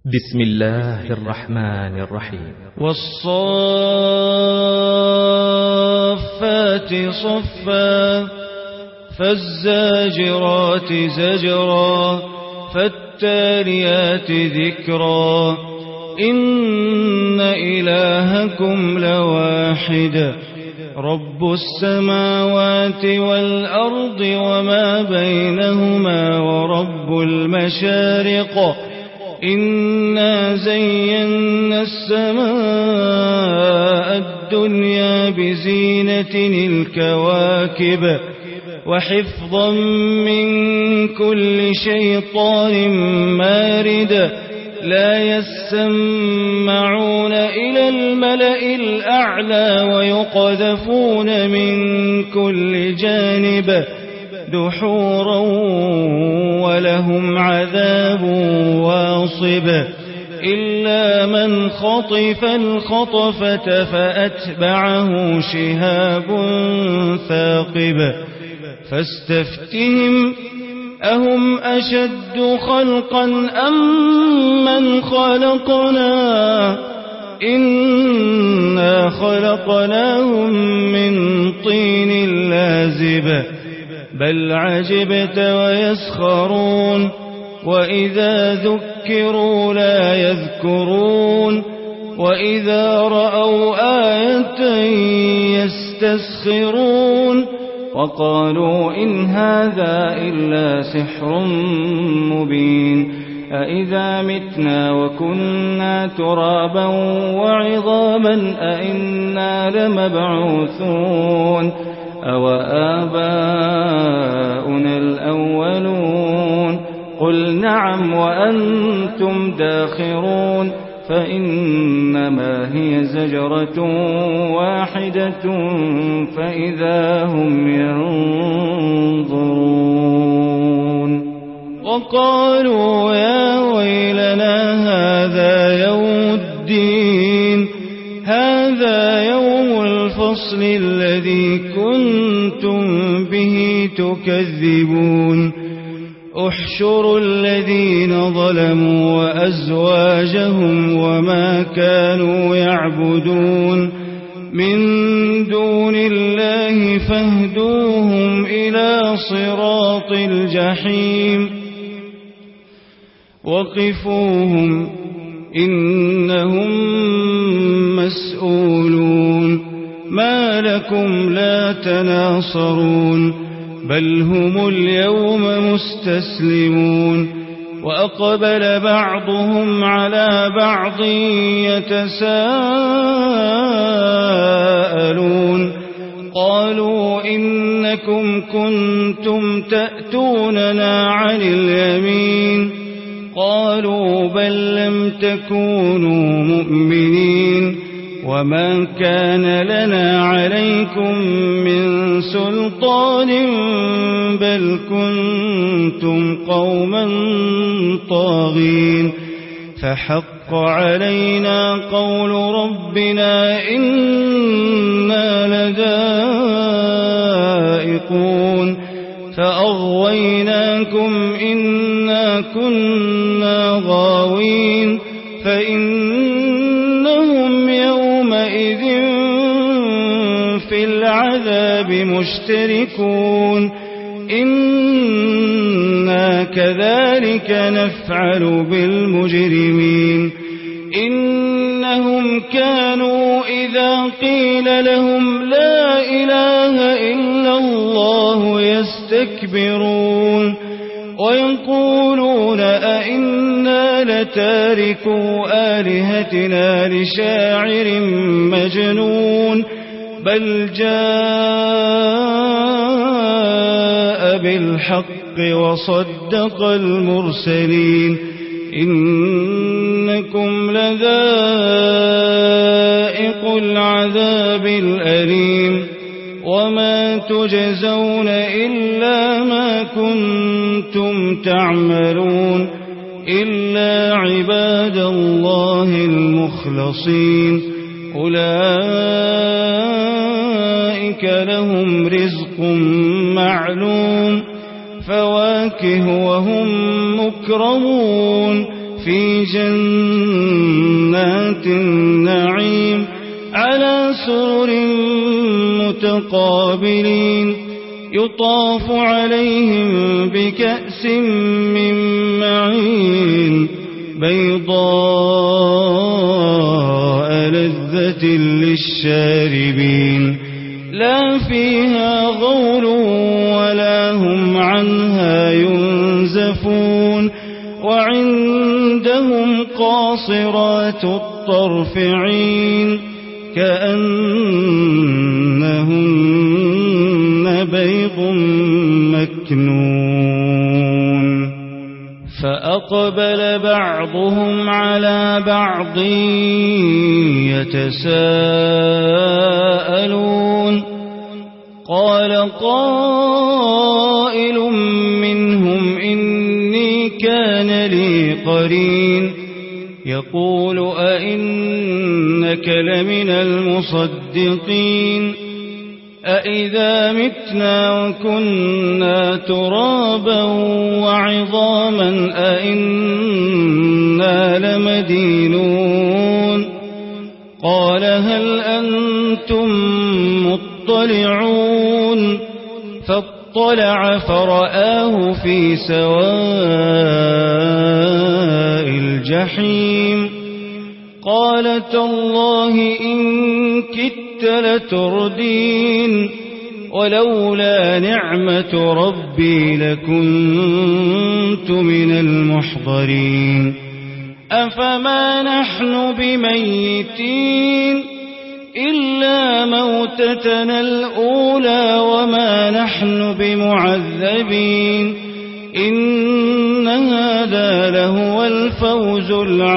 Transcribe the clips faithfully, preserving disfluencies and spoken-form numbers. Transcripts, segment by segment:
بسم الله الرحمن الرحيم. والصافات صفا فالزاجرات زجرا فالتاليات ذكرا إن إلهكم لواحد رب السماوات والأرض وما بينهما ورب المشارق إنا زينا السماء الدنيا بزينة الكواكب وحفظا من كل شيطان مارد لا يسمعون إلى الملأ الأعلى ويقذفون من كل جانب دحورا ولهم عذاب واصب إلا من خطف الخطفة فأتبعه شهاب ثاقب فاستفتهم أهم أشد خلقا أم من خلقنا إنا خلقناهم من طين لازب بل عجبت ويسخرون وإذا ذكروا لا يذكرون وإذا رأوا آية يستسخرون وقالوا إن هذا إلا سحر مبين أإذا متنا وكنا ترابا وعظاما أإنا لمبعوثون أو آباؤنا الأولون قل نعم وأنتم داخرون فإنما هي زجرة واحدة فإذا هم ينظرون وقالوا يا ويلنا هذا يوم الدين هذا يوم الفصل الذي كنتم به تكذبون احشروا الذين ظلموا وأزواجهم وما كانوا يعبدون من دون الله فاهدوهم إلى صراط الجحيم وقفوهم إنهم مسؤولون ما لكم لا تناصرون بل هم اليوم مستسلمون وأقبل بعضهم على بعض يتساءلون قالوا إنكم كنتم تأتوننا عن اليمين قالوا بل لم تكونوا مؤمنين وما كان لنا عليكم من سلطان بل كنتم قوما طاغين فحق علينا قول ربنا إنا لذائقون فأغويناكم إنا كنا غاوين فإنهم يومئذ في العذاب مشتركون إنا كذلك نفعل بالمجرمين إنهم كانوا إذا قيل لهم لا إله إلا الله يستكبرون ويقولون أئنا لتاركو آلهتنا لشاعر مجنون بل جاء بالحق وصدق المرسلين إنكم لذائق العذاب الأليم وما تجزون إلا ما كنتم تعملون إلا عباد الله المخلصين أولئك لهم رزق معلوم فواكه وهم مكرمون في جنات النعيم على سرر متقابلين يطاف عليهم بكأس من معين بيضاء لذة للشاربين لا فيها غول ولا هم عنها ينزفون وعندهم قاصرات الطرف عين كأنهن بيض مكنون فأقبل بعضهم على بعض يتساءلون قال قائل منهم إني كان لي قرين يقول أئنك لمن المصدقين أئذا متنا وكنا ترابا وعظاما أئنا لمدينون قال هل أنتم مطلعون فاطلع فرآه في سواء الجحيم قال تالله إن كدت لتردين ولولا نعمة ربي لكنت من المحضرين أفما نحن بميتين إلا موتتنا الأولى وما نحن بمعذبين إن هذا لهو الفوز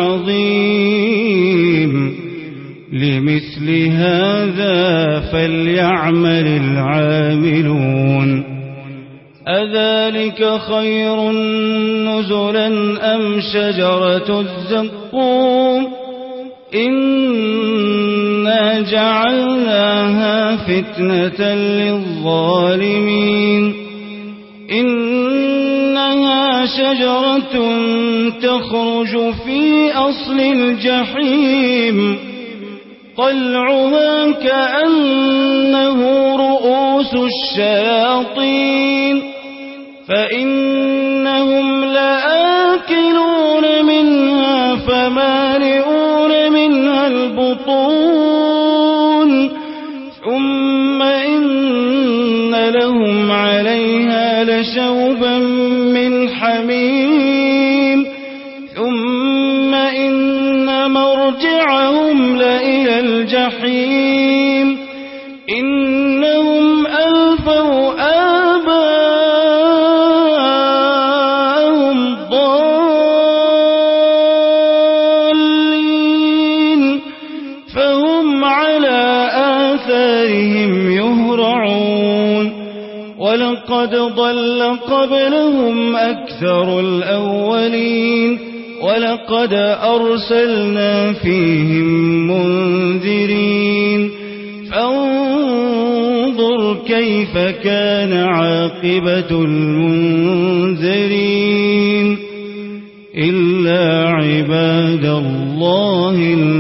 العظيم لمثل هذا فليعمل العاملون أذلك خير نزلا أم شجرة الزقوم إنا جعلناها فتنة للظالمين إنها شجرة تخرج في أصل الجحيم طلعها كأنه رؤوس الشياطين فإنهم لآكلون منها فمالئون منها البطون ثم إن لهم عليها لشوبا من حميم ثم إن مرجعهم لإلى الجحيم إنهم ألفوا آباءهم ضالين فهم على آثارهم يهرعون ولقد ضل قبلهم أكثر الأولين ولقد أرسلنا فيهم منذرين فانظر كيف كان عاقبة المنذرين إلا عباد الله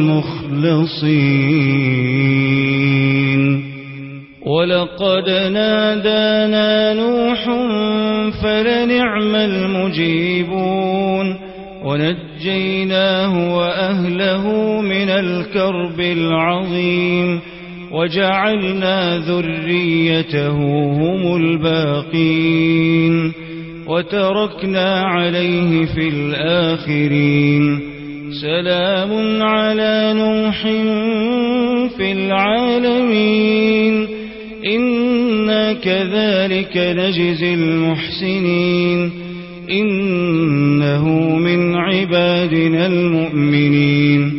المخلصين ولقد نادانا نوح فلنعم المجيبون ونجيناه وأهله من الكرب العظيم وجعلنا ذريته هم الباقين وتركنا عليه في الآخرين سلام على نوح في العالمين إنا كذلك نجزي المحسنين إنه من عبادنا المؤمنين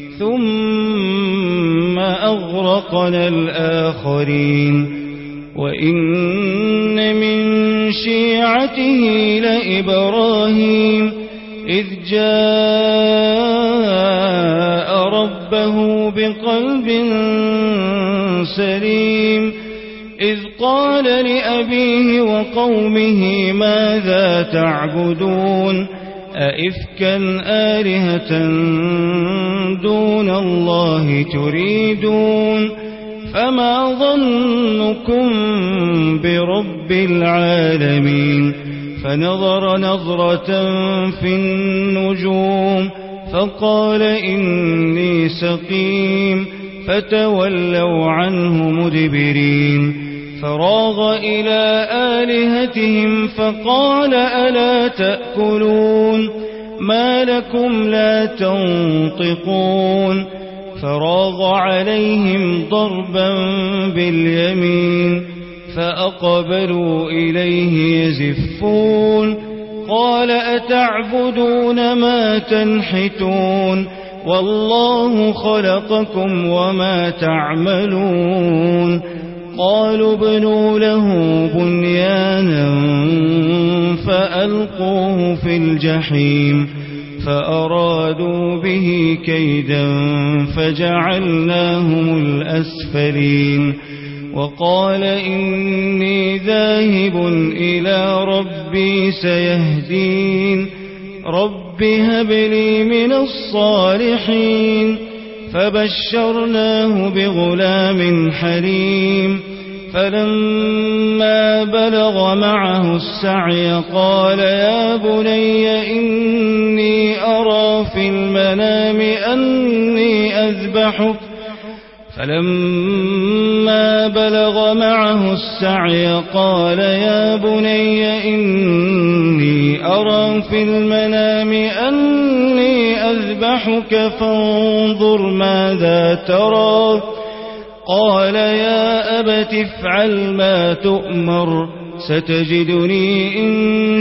ثم أغرقنا الآخرين وإن من شيعته لإبراهيم إذ جاء ربه بقلب سليم إذ قال لأبيه وقومه ماذا تعبدون أئفكا آلهة دون الله تريدون فما ظنكم برب العالمين فنظر نظرة في النجوم فقال إني سقيم فتولوا عنه مدبرين فراغ إلى آلهتهم فقال ألا تأكلون ما لكم لا تنطقون فراغ عليهم ضربا باليمين فأقبلوا إليه يزفون قال أتعبدون ما تنحتون والله خلقكم وما تعملون قالوا ابنوا له بنيانا فألقوه في الجحيم فأرادوا به كيدا فجعلناهم الأسفلين وقال إني ذاهب إلى ربي سيهدين رب هب لي من الصالحين فبشرناه بغلام حليم فلما بلغ معه السعي قال يا بني إني أرى في المنام أني أذبحك فلما بلغ معه السعي قال يا بني إني أرى في المنام أني أذبحك فانظر ماذا ترى قال يا أبت افعل ما تؤمر ستجدني إن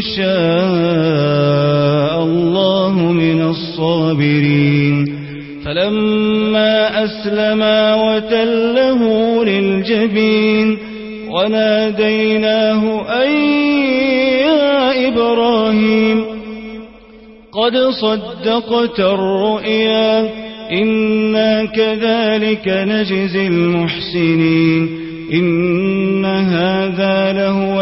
شاء الله من الصابرين فلما أسلما وتله للجبين وناديناه أي يا إبراهيم قد صدقت الرؤيا إنا كذلك نجزي المحسنين إن هذا لهو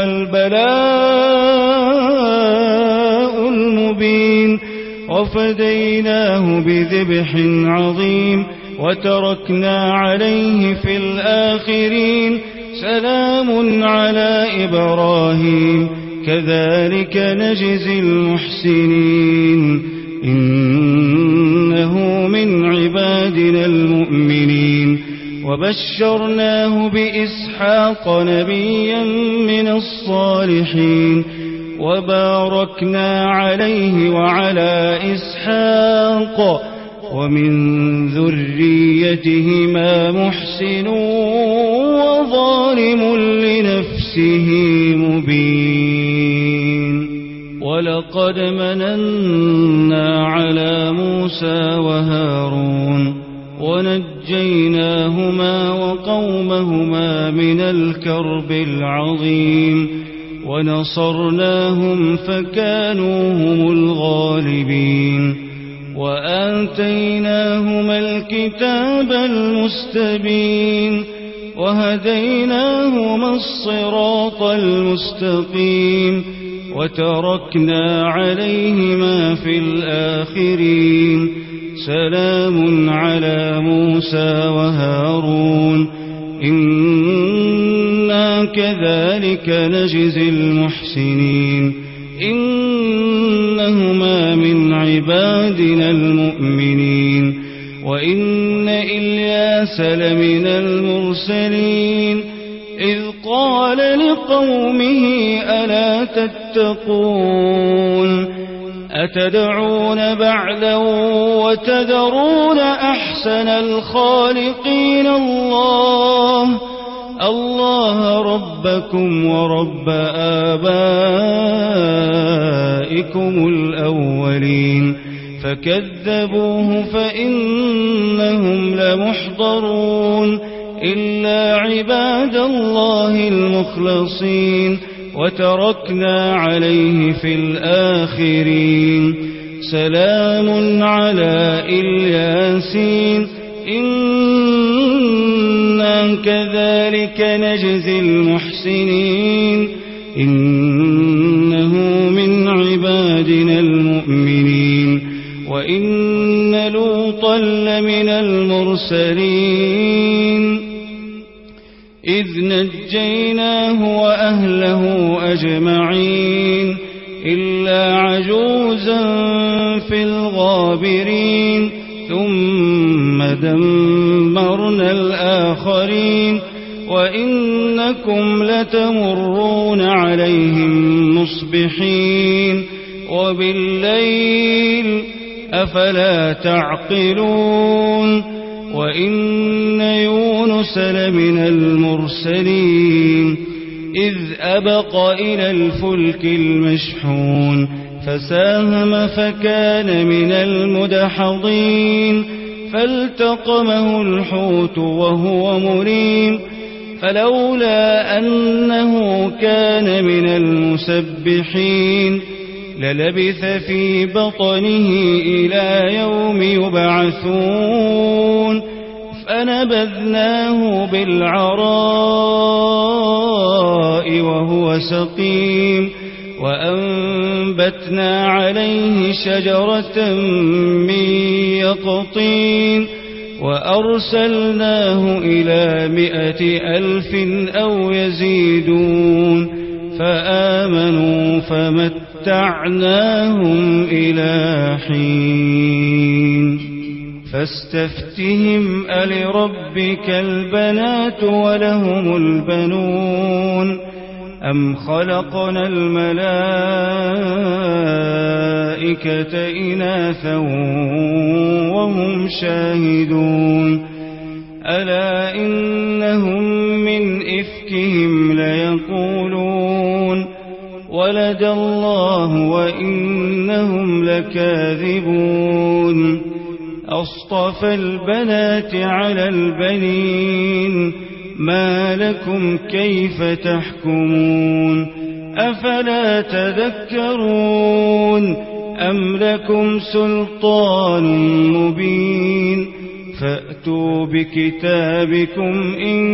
البلاء المبين وفديناه بذبح عظيم وتركنا عليه في الآخرين سلام على إبراهيم كذلك نجزي المحسنين إنه من عبادنا المؤمنين وبشرناه بإسحاق نبيا من الصالحين وباركنا عليه وعلى إسحاق ومن ذريتهما محسن وظالم لنفسه مبين ولقد مننا على موسى وهارون ونجيناهما وقومهما من الكرب العظيم ونصرناهم فكانوا هم الغالبين وآتيناهما الكتاب المستبين وهديناهما الصراط المستقيم وتركنا عليهما في الآخرين سلام على موسى وهارون إنا كذلك نجزي المحسنين إنهما من عبادنا المؤمنين وإن إلياس لمن المرسلين إذ قال لقومه ألا تتقون أتدعون بعلا وتذرون أحسن الخالقين الله الله ربكم ورب آبائكم الأولين فكذبوه فإنهم لمحضرون إلا عباد الله المخلصين وتركنا عليه في الآخرين سلام على الياسين إنا كذلك نجزي المحسنين إنه من عبادنا المؤمنين وإن لوطا لمن المرسلين إذ نجيناه وأهله أجمعين إلا عجوزا في الغابرين ثم دمرنا الآخرين وإنكم لتمرون عليهم مصبحين وبالليل أفلا تعقلون وإن يونس لمن المرسلين إذ أبق إلى الفلك المشحون فساهم فكان من المدحضين فالتقمه الحوت وهو مليم فلولا أنه كان من المسبحين للبث في بطنه إلى يوم يبعثون فنبذناه بالعراء وهو سقيم وأنبتنا عليه شجرة من يقطين وأرسلناه إلى مائة ألف أو يزيدون فآمنوا فمتعناهم إلى حين فاستفتهم ألربك البنات ولهم البنون أم خلقنا الملائكة إناثا وهم شاهدون ألا إنهم من إفكهم ليقولون ولد الله وإنهم لكاذبون أصطفى البنات على البنين ما لكم كيف تحكمون أفلا تذكرون أم لكم سلطان مبين فأتوا بكتابكم إن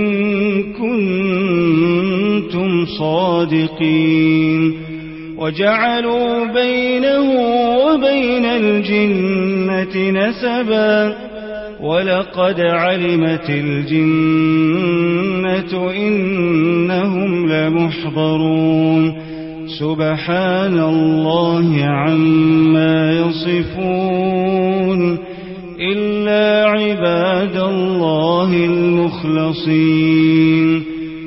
كنتم صادقين وجعلوا بينه وبين الجنة نسبا ولقد علمت الجنة إنهم لمحضرون سبحان الله عما يصفون إلا عباد الله المخلصين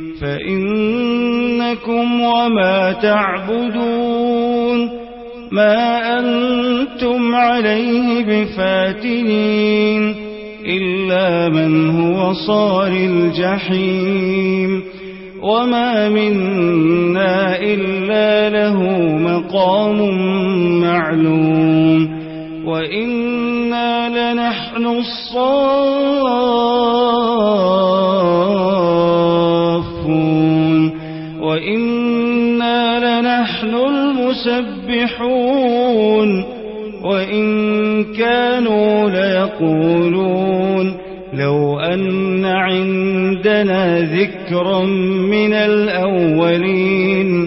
فإنكم وما تعبدون ما أنتم عليه بفاتنين إلا من هو صال الجحيم وما منا إلا له مقام معلوم وإنا لنحن الصافون وإنا لنحن المسبحون وإن كانوا ليقولون لو أن عندنا ذكرا من الأولين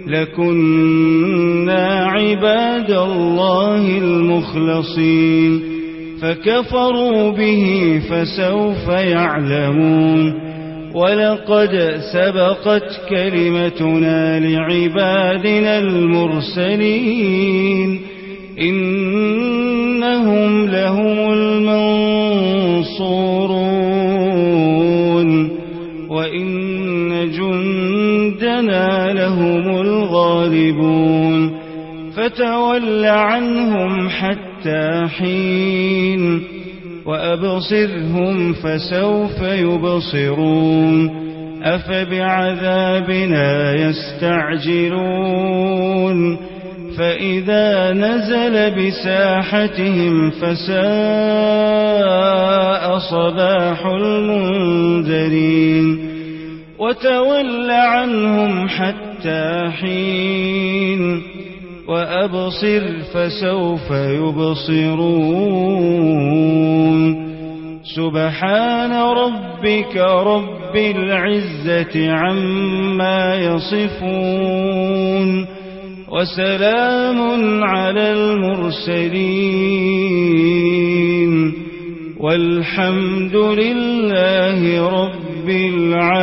لكنا عباد الله المخلصين فكفروا به فسوف يعلمون ولقد سبقت كلمتنا لعبادنا المرسلين إنهم لهم المنصورون وإن جندنا لهم الغالبون فتول عنهم حتى حين وأبصرهم فسوف يبصرون أفبعذابنا يستعجلون فإذا نزل بساحتهم فساء صباح المنذرين وتول عنهم حتى حين وأبصر فسوف يبصرون سبحان ربك رب العزة عما يصفون وسلام على المرسلين والحمد لله رب العالمين.